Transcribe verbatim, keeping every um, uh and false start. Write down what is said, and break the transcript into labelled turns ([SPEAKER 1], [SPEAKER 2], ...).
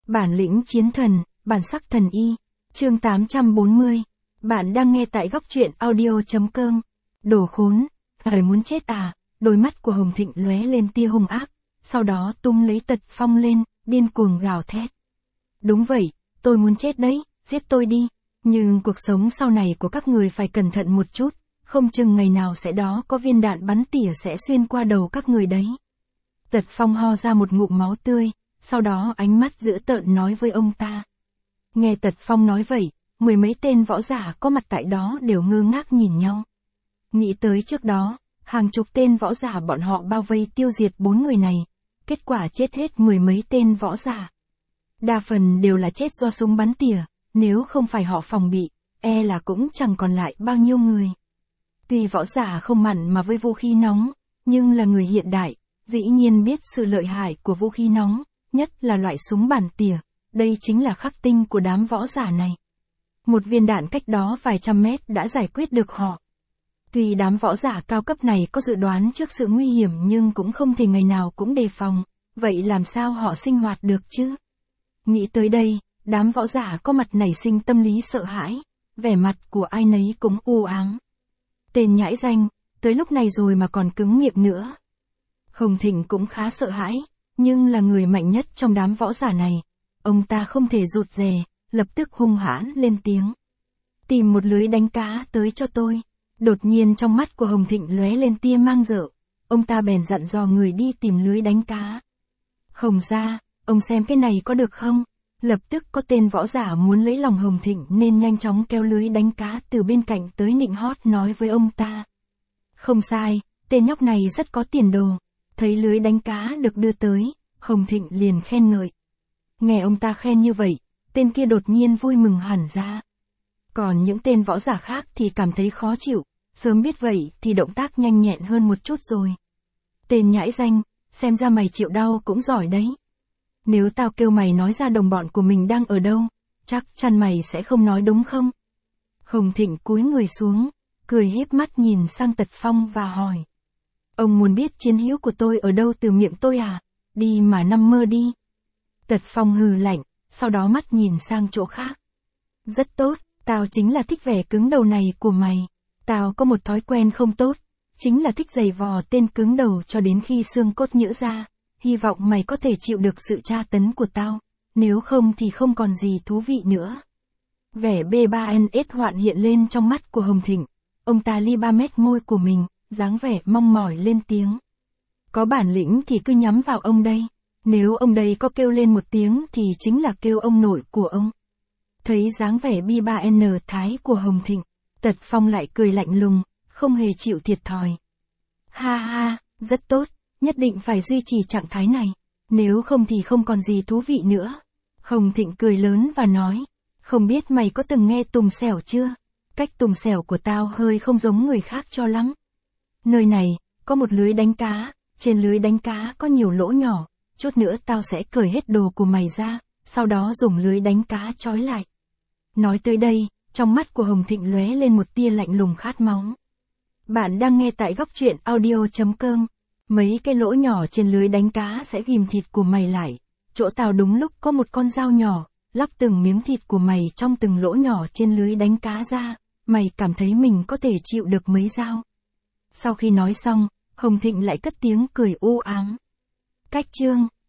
[SPEAKER 1] Bản lĩnh chiến thần, bản sắc thần y. Chương tám trăm bốn mươi. Bạn đang nghe tại góc truyện audio.com. Đồ khốn, thời muốn chết à? Đôi mắt của Hồng Thịnh lóe lên tia hung ác, sau đó tung lấy Tật Phong lên, điên cuồng gào thét. Đúng vậy, tôi muốn chết đấy, giết tôi đi. Nhưng cuộc sống sau này của các người phải cẩn thận một chút, không chừng ngày nào sẽ đó có viên đạn bắn tỉa sẽ xuyên qua đầu các người đấy. Tật Phong ho ra một ngụm máu tươi, sau đó ánh mắt dữ tợn nói với ông ta. Nghe Tật Phong nói vậy, mười mấy tên võ giả có mặt tại đó đều ngơ ngác nhìn nhau. Nghĩ tới trước đó, hàng chục tên võ giả bọn họ bao vây tiêu diệt bốn người này, kết quả chết hết mười mấy tên võ giả. Đa phần đều là chết do súng bắn tỉa, nếu không phải họ phòng bị, e là cũng chẳng còn lại bao nhiêu người. Tuy võ giả không mặn mà với vũ khí nóng, nhưng là người hiện đại, dĩ nhiên biết sự lợi hại của vũ khí nóng, nhất là loại súng bắn tỉa, đây chính là khắc tinh của đám võ giả này. Một viên đạn cách đó vài trăm mét đã giải quyết được họ. Tuy đám võ giả cao cấp này có dự đoán trước sự nguy hiểm nhưng cũng không thể ngày nào cũng đề phòng, vậy làm sao họ sinh hoạt được chứ? Nghĩ tới đây, đám võ giả có mặt nảy sinh tâm lý sợ hãi, vẻ mặt của ai nấy cũng u ám. Tên nhãi danh, tới lúc này rồi mà còn cứng miệng nữa. Hồng Thịnh cũng khá sợ hãi, nhưng là người mạnh nhất trong đám võ giả này. Ông ta không thể rụt rè, lập tức hung hãn lên tiếng. Tìm một lưới đánh cá tới cho tôi. Đột nhiên trong mắt của Hồng Thịnh lóe lên tia mang rợ. Ông ta bèn dặn dò người đi tìm lưới đánh cá. Hồng gia, ông xem cái này có được không? Lập tức có tên võ giả muốn lấy lòng Hồng Thịnh nên nhanh chóng kéo lưới đánh cá từ bên cạnh tới nịnh hót nói với ông ta. Không sai, tên nhóc này rất có tiền đồ. Thấy lưới đánh cá được đưa tới, Hồng Thịnh liền khen ngợi. Nghe ông ta khen như vậy, tên kia đột nhiên vui mừng hẳn ra. Còn những tên võ giả khác thì cảm thấy khó chịu, sớm biết vậy thì động tác nhanh nhẹn hơn một chút rồi. Tên nhãi danh, xem ra mày chịu đau cũng giỏi đấy. Nếu tao kêu mày nói ra đồng bọn của mình đang ở đâu, chắc chắn mày sẽ không nói đúng không? Hồng Thịnh cúi người xuống, cười híp mắt nhìn sang Tật Phong và hỏi. Ông muốn biết chiến hữu của tôi ở đâu từ miệng tôi à? Đi mà nằm mơ đi. Tật Phong hừ lạnh, sau đó mắt nhìn sang chỗ khác. Rất tốt, tao chính là thích vẻ cứng đầu này của mày. Tao có một thói quen không tốt, chính là thích giày vò tên cứng đầu cho đến khi xương cốt nhỡ ra. Hy vọng mày có thể chịu được sự tra tấn của tao, nếu không thì không còn gì thú vị nữa. Vẻ B ba N S hoạn hiện lên trong mắt của Hồng Thịnh. Ông ta li ba mét môi của mình, dáng vẻ mong mỏi lên tiếng. Có bản lĩnh thì cứ nhắm vào ông đây. Nếu ông đây có kêu lên một tiếng thì chính là kêu ông nội của ông. Thấy dáng vẻ bi ba N thái của Hồng Thịnh, Tật Phong lại cười lạnh lùng, không hề chịu thiệt thòi. Ha ha, rất tốt, nhất định phải duy trì trạng thái này, nếu không thì không còn gì thú vị nữa. Hồng Thịnh cười lớn và nói, không biết mày có từng nghe tùng xẻo chưa? Cách tùng xẻo của tao hơi không giống người khác cho lắm. Nơi này, có một lưới đánh cá, trên lưới đánh cá có nhiều lỗ nhỏ. Chút nữa tao sẽ cởi hết đồ của mày ra, sau đó dùng lưới đánh cá trói lại. Nói tới đây, trong mắt của Hồng Thịnh lóe lên một tia lạnh lùng khát máu. Bạn đang nghe tại góc truyện audio.com. Mấy cái lỗ nhỏ trên lưới đánh cá sẽ ghim thịt của mày lại. Chỗ tao đúng lúc có một con dao nhỏ, lóc từng miếng thịt của mày trong từng lỗ nhỏ trên lưới đánh cá ra. Mày cảm thấy mình có thể chịu được mấy dao. Sau khi nói xong, Hồng Thịnh lại cất tiếng cười u ám. Cách chương